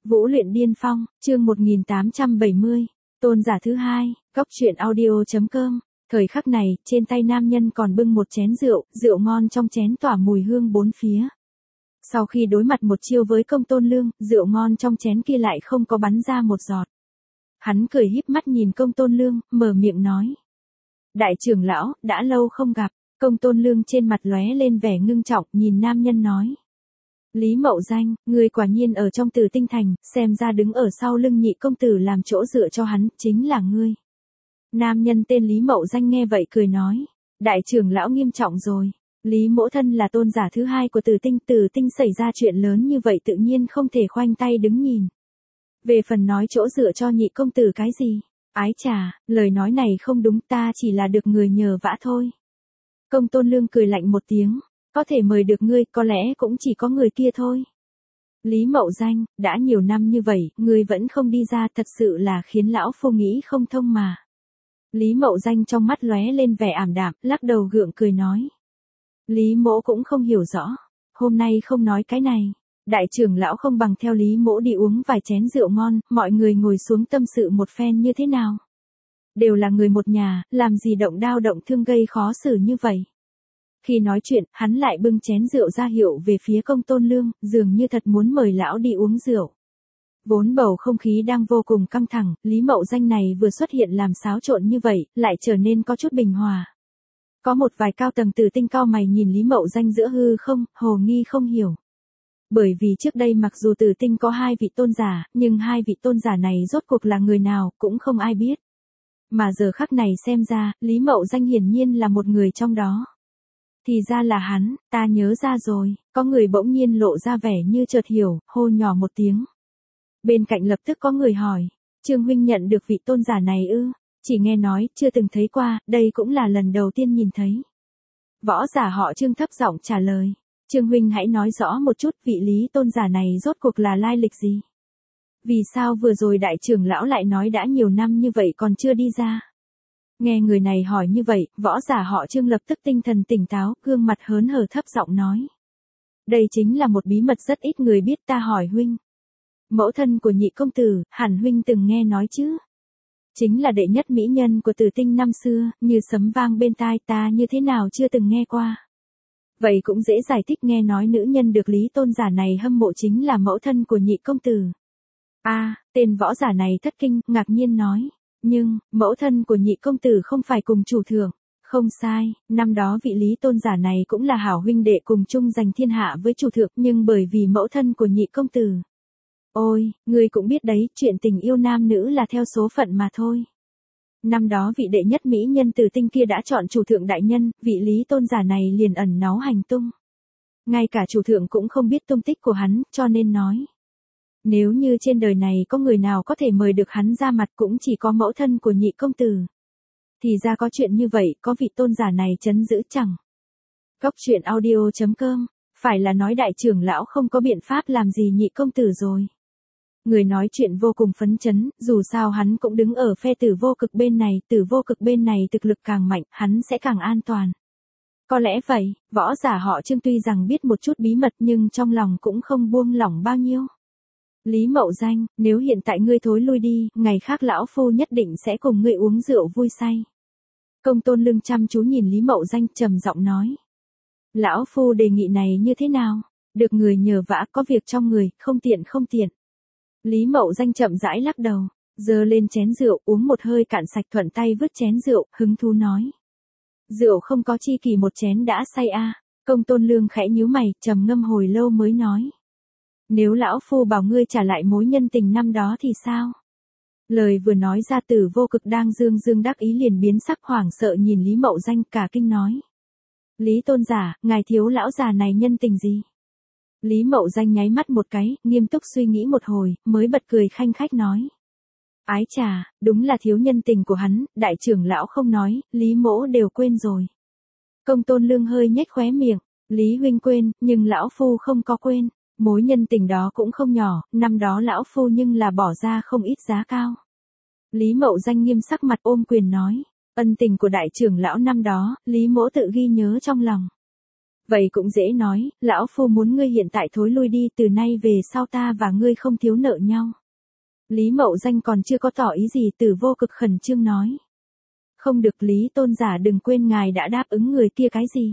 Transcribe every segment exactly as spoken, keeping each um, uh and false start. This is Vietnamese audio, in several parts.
Vũ luyện điên phong, chương một nghìn tám trăm bảy mươi, tôn giả thứ hai, góc truyện audio.com. Thời khắc này, trên tay nam nhân còn bưng một chén rượu, rượu ngon trong chén tỏa mùi hương bốn phía. Sau khi đối mặt một chiêu với Công Tôn Lương, rượu ngon trong chén kia lại không có bắn ra một giọt. Hắn cười híp mắt nhìn Công Tôn Lương, mở miệng nói. Đại trưởng lão, đã lâu không gặp. Công Tôn Lương trên mặt lóe lên vẻ ngưng trọng, nhìn nam nhân nói. Lý Mậu Danh, người quả nhiên ở trong Tử Tinh Thành, xem ra đứng ở sau lưng nhị công tử làm chỗ dựa cho hắn, chính là ngươi. Nam nhân tên Lý Mậu Danh nghe vậy cười nói. Đại trưởng lão nghiêm trọng rồi. Lý mỗ thân là tôn giả thứ hai của Tử Tinh, Tử Tinh xảy ra chuyện lớn như vậy tự nhiên không thể khoanh tay đứng nhìn. Về phần nói chỗ dựa cho nhị công tử cái gì? Ái chà, lời nói này không đúng, ta chỉ là được người nhờ vả thôi. Công Tôn Lương cười lạnh một tiếng. Có thể mời được ngươi, có lẽ cũng chỉ có người kia thôi. Lý Mậu Danh, đã nhiều năm như vậy, ngươi vẫn không đi ra, thật sự là khiến lão phu nghĩ không thông mà. Lý Mậu Danh trong mắt lóe lên vẻ ảm đạm, lắc đầu gượng cười nói. Lý mỗ cũng không hiểu rõ, hôm nay không nói cái này. Đại trưởng lão không bằng theo Lý mỗ đi uống vài chén rượu ngon, mọi người ngồi xuống tâm sự một phen như thế nào. Đều là người một nhà, làm gì động đao động thương gây khó xử như vậy. Khi nói chuyện, hắn lại bưng chén rượu ra hiệu về phía Công Tôn Lương, dường như thật muốn mời lão đi uống rượu. Vốn bầu không khí đang vô cùng căng thẳng, Lý Mậu Danh này vừa xuất hiện làm xáo trộn như vậy, lại trở nên có chút bình hòa. Có một vài cao tầng Tử Tinh cau mày nhìn Lý Mậu Danh giữa hư không, hồ nghi không hiểu. Bởi vì trước đây mặc dù Tử Tinh có hai vị tôn giả, nhưng hai vị tôn giả này rốt cuộc là người nào, cũng không ai biết. Mà giờ khắc này xem ra, Lý Mậu Danh hiển nhiên là một người trong đó. Thì ra là hắn, ta nhớ ra rồi, có người bỗng nhiên lộ ra vẻ như chợt hiểu, hô nhỏ một tiếng. Bên cạnh lập tức có người hỏi, Trương huynh nhận được vị tôn giả này ư? Chỉ nghe nói, chưa từng thấy qua, đây cũng là lần đầu tiên nhìn thấy. Võ giả họ Trương thấp giọng trả lời, Trương huynh hãy nói rõ một chút vị Lý tôn giả này rốt cuộc là lai lịch gì? Vì sao vừa rồi đại trưởng lão lại nói đã nhiều năm như vậy còn chưa đi ra? Nghe người này hỏi như vậy, võ giả họ Trương lập tức tinh thần tỉnh táo, gương mặt hớn hở thấp giọng nói. Đây chính là một bí mật rất ít người biết, ta hỏi huynh. Mẫu thân của nhị công tử, hẳn huynh từng nghe nói chứ? Chính là đệ nhất mỹ nhân của Tử Tinh năm xưa, như sấm vang bên tai, ta như thế nào chưa từng nghe qua. Vậy cũng dễ giải thích, nghe nói nữ nhân được Lý tôn giả này hâm mộ chính là mẫu thân của nhị công tử. A, à, tên võ giả này thất kinh, ngạc nhiên nói. Nhưng, mẫu thân của nhị công tử không phải cùng chủ thượng. Không sai, năm đó vị Lý tôn giả này cũng là hảo huynh đệ cùng chung giành thiên hạ với chủ thượng, nhưng bởi vì mẫu thân của nhị công tử. Ôi, ngươi cũng biết đấy, chuyện tình yêu nam nữ là theo số phận mà thôi. Năm đó vị đệ nhất mỹ nhân Tử Tinh kia đã chọn chủ thượng đại nhân, vị Lý tôn giả này liền ẩn náu hành tung. Ngay cả chủ thượng cũng không biết tung tích của hắn, cho nên nói. Nếu như trên đời này có người nào có thể mời được hắn ra mặt cũng chỉ có mẫu thân của nhị công tử. Thì ra có chuyện như vậy, có vị tôn giả này trấn giữ chẳng. Góc truyện audio.com, phải là nói đại trưởng lão không có biện pháp làm gì nhị công tử rồi. Người nói chuyện vô cùng phấn chấn, dù sao hắn cũng đứng ở phe Tử Vô Cực bên này, Tử Vô Cực bên này thực lực càng mạnh, hắn sẽ càng an toàn. Có lẽ vậy, võ giả họ Trương tuy rằng biết một chút bí mật nhưng trong lòng cũng không buông lỏng bao nhiêu. Lý Mậu Danh, nếu hiện tại ngươi thối lui đi, ngày khác lão phu nhất định sẽ cùng ngươi uống rượu vui say. Công Tôn Lương chăm chú nhìn Lý Mậu Danh trầm giọng nói. Lão phu đề nghị này như thế nào? Được người nhờ vả, có việc trong người, không tiện không tiện. Lý Mậu Danh chậm rãi lắc đầu, giơ lên chén rượu, uống một hơi cạn sạch, thuận tay vứt chén rượu, hứng thú nói. Rượu không có chi kỳ một chén đã say a. À. Công Tôn Lương khẽ nhíu mày, trầm ngâm hồi lâu mới nói. Nếu lão phu bảo ngươi trả lại mối nhân tình năm đó thì sao? Lời vừa nói ra, Tử Vô Cực đang dương dương đắc ý liền biến sắc, hoảng sợ nhìn Lý Mậu Danh, cả kinh nói. Lý tôn giả, ngài thiếu lão già này nhân tình gì? Lý Mậu Danh nháy mắt một cái, nghiêm túc suy nghĩ một hồi, mới bật cười khanh khách nói. Ái chà, đúng là thiếu nhân tình của hắn, đại trưởng lão không nói, Lý mỗ đều quên rồi. Công Tôn Lương hơi nhếch khóe miệng, Lý huynh quên, nhưng lão phu không có quên. Mối nhân tình đó cũng không nhỏ, năm đó lão phu nhưng là bỏ ra không ít giá cao. Lý Mậu Danh nghiêm sắc mặt ôm quyền nói, ân tình của đại trưởng lão năm đó, Lý mỗ tự ghi nhớ trong lòng. Vậy cũng dễ nói, lão phu muốn ngươi hiện tại thối lui đi, từ nay về sau ta và ngươi không thiếu nợ nhau. Lý Mậu Danh còn chưa có tỏ ý gì, Tử Vô Cực khẩn trương nói. Không được, Lý tôn giả đừng quên ngài đã đáp ứng người kia cái gì.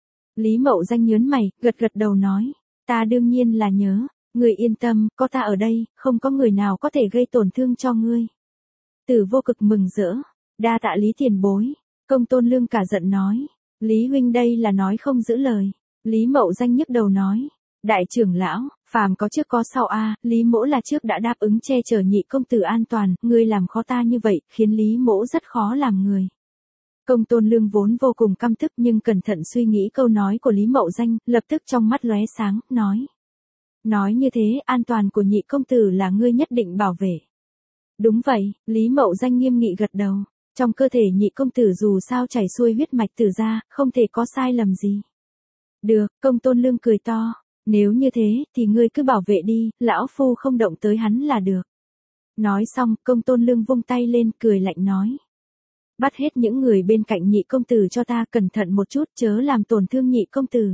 Lý Mậu Danh nhớn mày, gật gật đầu nói, ta đương nhiên là nhớ, ngươi yên tâm, có ta ở đây, không có người nào có thể gây tổn thương cho ngươi. Tử Vô Cực mừng rỡ, đa tạ Lý tiền bối. Công Tôn Lương cả giận nói, Lý huynh đây là nói không giữ lời. Lý Mậu Danh nhức đầu nói, đại trưởng lão, phàm có trước có sau a, Lý mỗ là trước đã đáp ứng che chở nhị công tử an toàn, ngươi làm khó ta như vậy, khiến Lý mỗ rất khó làm người. Công Tôn Lương vốn vô cùng căm tức nhưng cẩn thận suy nghĩ câu nói của Lý Mậu Danh, lập tức trong mắt lóe sáng, nói. Nói như thế, an toàn của nhị công tử là ngươi nhất định bảo vệ. Đúng vậy, Lý Mậu Danh nghiêm nghị gật đầu. Trong cơ thể nhị công tử dù sao chảy xuôi huyết mạch từ ra, không thể có sai lầm gì. Được, Công Tôn Lương cười to. Nếu như thế, thì ngươi cứ bảo vệ đi, lão phu không động tới hắn là được. Nói xong, Công Tôn Lương vung tay lên, cười lạnh nói. Bắt hết những người bên cạnh nhị công tử cho ta, cẩn thận một chút, chớ làm tổn thương nhị công tử.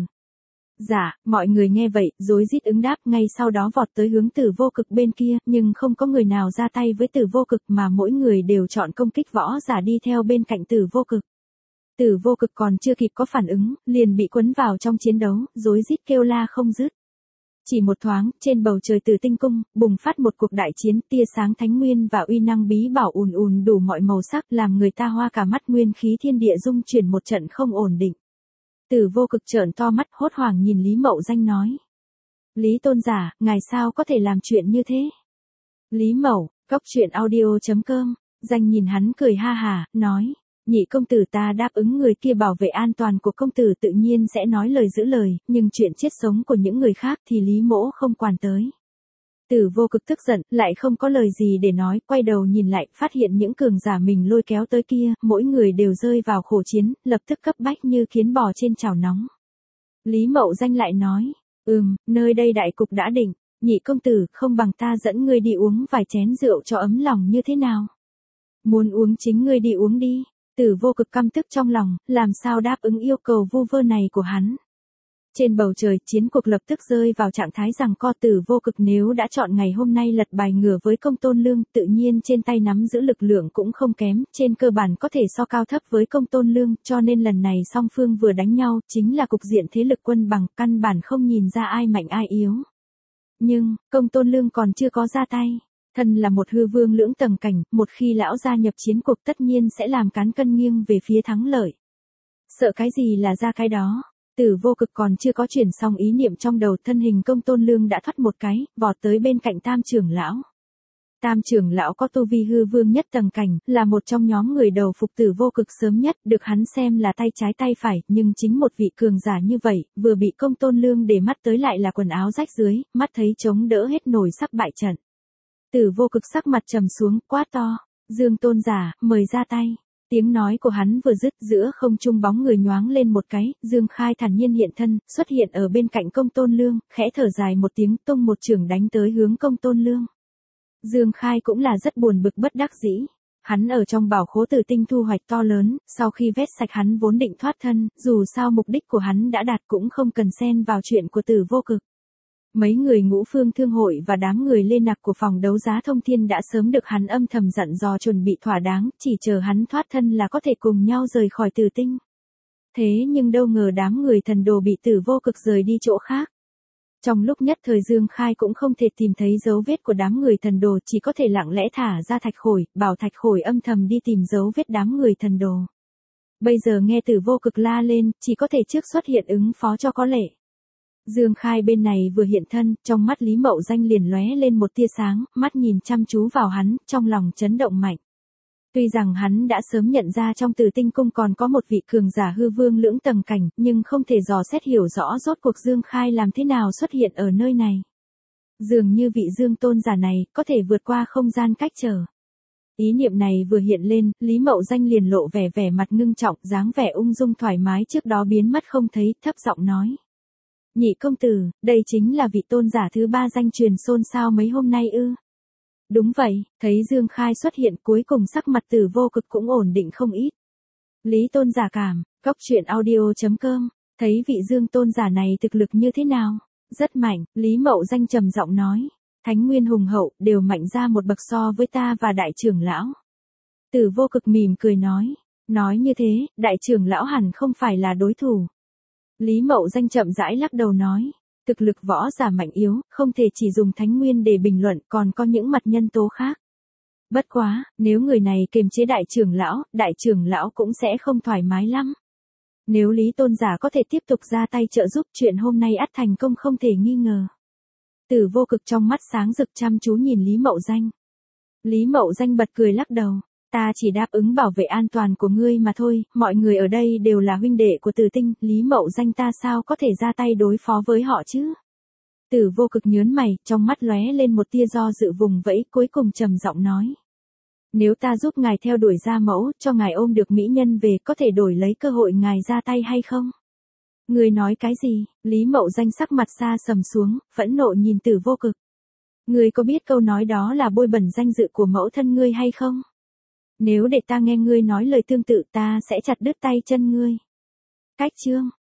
Dạ, mọi người nghe vậy, rối rít ứng đáp, ngay sau đó vọt tới hướng Tử Vô Cực bên kia, nhưng không có người nào ra tay với Tử Vô Cực mà mỗi người đều chọn công kích võ giả đi theo bên cạnh Tử Vô Cực. Tử Vô Cực còn chưa kịp có phản ứng, liền bị quấn vào trong chiến đấu, rối rít kêu la không dứt. Chỉ một thoáng, trên bầu trời Tử Tinh Cung, bùng phát một cuộc đại chiến, tia sáng thánh nguyên và uy năng bí bảo ùn ùn đủ mọi màu sắc, làm người ta hoa cả mắt, nguyên khí thiên địa dung chuyển một trận không ổn định. Tử Vô Cực trợn to mắt, hốt hoảng nhìn Lý Mậu Danh nói. Lý tôn giả, ngài sao có thể làm chuyện như thế? Lý Mậu, góc truyện audio chấm com, Danh nhìn hắn cười ha hà, nói. Nhị công tử ta đáp ứng người kia bảo vệ an toàn của công tử tự nhiên sẽ nói lời giữ lời, nhưng chuyện chết sống của những người khác thì Lý mỗ không quản tới. Tử Vô Cực tức giận, lại không có lời gì để nói, quay đầu nhìn lại, phát hiện những cường giả mình lôi kéo tới kia, mỗi người đều rơi vào khổ chiến, lập tức cấp bách như kiến bò trên chảo nóng. Lý Mậu Danh lại nói, ừm, nơi đây đại cục đã định, nhị công tử, không bằng ta dẫn ngươi đi uống vài chén rượu cho ấm lòng như thế nào? Muốn uống chính ngươi đi uống đi. Tử Vô Cực căm tức trong lòng, làm sao đáp ứng yêu cầu vu vơ này của hắn. Trên bầu trời, chiến cuộc lập tức rơi vào trạng thái giằng co. Tử Vô Cực nếu đã chọn ngày hôm nay lật bài ngửa với Công Tôn Lương, tự nhiên trên tay nắm giữ lực lượng cũng không kém, trên cơ bản có thể so cao thấp với Công Tôn Lương, cho nên lần này song phương vừa đánh nhau, chính là cục diện thế lực quân bằng, căn bản không nhìn ra ai mạnh ai yếu. Nhưng, Công Tôn Lương còn chưa có ra tay. Thân là một hư vương lưỡng tầng cảnh, một khi lão gia nhập chiến cuộc tất nhiên sẽ làm cán cân nghiêng về phía thắng lợi. Sợ cái gì là ra cái đó. Tử Vô Cực còn chưa có chuyển xong ý niệm trong đầu, thân hình Công Tôn Lương đã thoát một cái, vọt tới bên cạnh Tam trưởng lão. Tam trưởng lão có tu vi hư vương nhất tầng cảnh, là một trong nhóm người đầu phục Tử Vô Cực sớm nhất, được hắn xem là tay trái tay phải, nhưng chính một vị cường giả như vậy, vừa bị Công Tôn Lương để mắt tới lại là quần áo rách dưới, mắt thấy chống đỡ hết nổi sắp bại trận. Tử Vô Cực sắc mặt trầm xuống, quát to, Dương tôn giả, mời ra tay. Tiếng nói của hắn vừa dứt, giữa không trung bóng người nhoáng lên một cái, Dương Khai thản nhiên hiện thân, xuất hiện ở bên cạnh Công Tôn Lương, khẽ thở dài một tiếng, tung một chưởng đánh tới hướng Công Tôn Lương. Dương Khai cũng là rất buồn bực bất đắc dĩ. Hắn ở trong bảo khố Tử Tinh thu hoạch to lớn, sau khi vét sạch hắn vốn định thoát thân, dù sao mục đích của hắn đã đạt cũng không cần xen vào chuyện của Tử Vô Cực. Mấy người Ngũ Phương Thương hội và đám người lên nặc của phòng đấu giá Thông Thiên đã sớm được hắn âm thầm dặn dò chuẩn bị thỏa đáng, chỉ chờ hắn thoát thân là có thể cùng nhau rời khỏi Tử Tinh. Thế nhưng đâu ngờ đám người thần đồ bị Tử Vô Cực rời đi chỗ khác. Trong lúc nhất thời Dương Khai cũng không thể tìm thấy dấu vết của đám người thần đồ, chỉ có thể lặng lẽ thả ra Thạch Khổi, bảo Thạch Khổi âm thầm đi tìm dấu vết đám người thần đồ. Bây giờ nghe Tử Vô Cực la lên, chỉ có thể trước xuất hiện ứng phó cho có lệ. Dương Khai bên này vừa hiện thân, trong mắt Lý Mậu Danh liền lóe lên một tia sáng, mắt nhìn chăm chú vào hắn, trong lòng chấn động mạnh. Tuy rằng hắn đã sớm nhận ra trong Tử Tinh cung còn có một vị cường giả hư vương lưỡng tầng cảnh, nhưng không thể dò xét hiểu rõ rốt cuộc Dương Khai làm thế nào xuất hiện ở nơi này. Dường như vị Dương tôn giả này, có thể vượt qua không gian cách trở. Ý niệm này vừa hiện lên, Lý Mậu Danh liền lộ vẻ vẻ mặt ngưng trọng, dáng vẻ ung dung thoải mái trước đó biến mất không thấy, thấp giọng nói. Nhị công tử, đây chính là vị tôn giả thứ ba danh truyền xôn xao mấy hôm nay ư? Đúng vậy, thấy Dương Khai xuất hiện cuối cùng sắc mặt Tử Vô Cực cũng ổn định không ít. Lý tôn giả cảm, góc truyện audio chấm com Thấy vị Dương tôn giả này thực lực như thế nào? Rất mạnh, Lý Mậu Danh trầm giọng nói. Thánh nguyên hùng hậu, đều mạnh ra một bậc so với ta và đại trưởng lão. Tử Vô Cực mỉm cười nói. Nói như thế, đại trưởng lão hẳn không phải là đối thủ. Lý Mậu Danh chậm rãi lắc đầu nói. Thực lực võ giả mạnh yếu, không thể chỉ dùng thánh nguyên để bình luận, còn có những mặt nhân tố khác. Bất quá, nếu người này kiềm chế đại trưởng lão, đại trưởng lão cũng sẽ không thoải mái lắm. Nếu Lý tôn giả có thể tiếp tục ra tay trợ giúp, chuyện hôm nay ắt thành công không thể nghi ngờ. Tử Vô Cực trong mắt sáng rực chăm chú nhìn Lý Mậu Danh. Lý Mậu Danh bật cười lắc đầu. Ta chỉ đáp ứng bảo vệ an toàn của ngươi mà thôi, mọi người ở đây đều là huynh đệ của Tử Tinh, Lý Mậu Danh ta sao có thể ra tay đối phó với họ chứ? Tử Vô Cực nhớn mày, trong mắt lóe lên một tia do dự vùng vẫy, cuối cùng trầm giọng nói. Nếu ta giúp ngài theo đuổi gia mẫu, cho ngài ôm được mỹ nhân về, có thể đổi lấy cơ hội ngài ra tay hay không? Ngươi nói cái gì? Lý Mậu Danh sắc mặt xa sầm xuống, phẫn nộ nhìn Tử Vô Cực. Ngươi có biết câu nói đó là bôi bẩn danh dự của mẫu thân ngươi hay không? Nếu để ta nghe ngươi nói lời tương tự, ta sẽ chặt đứt tay chân ngươi. Cách chương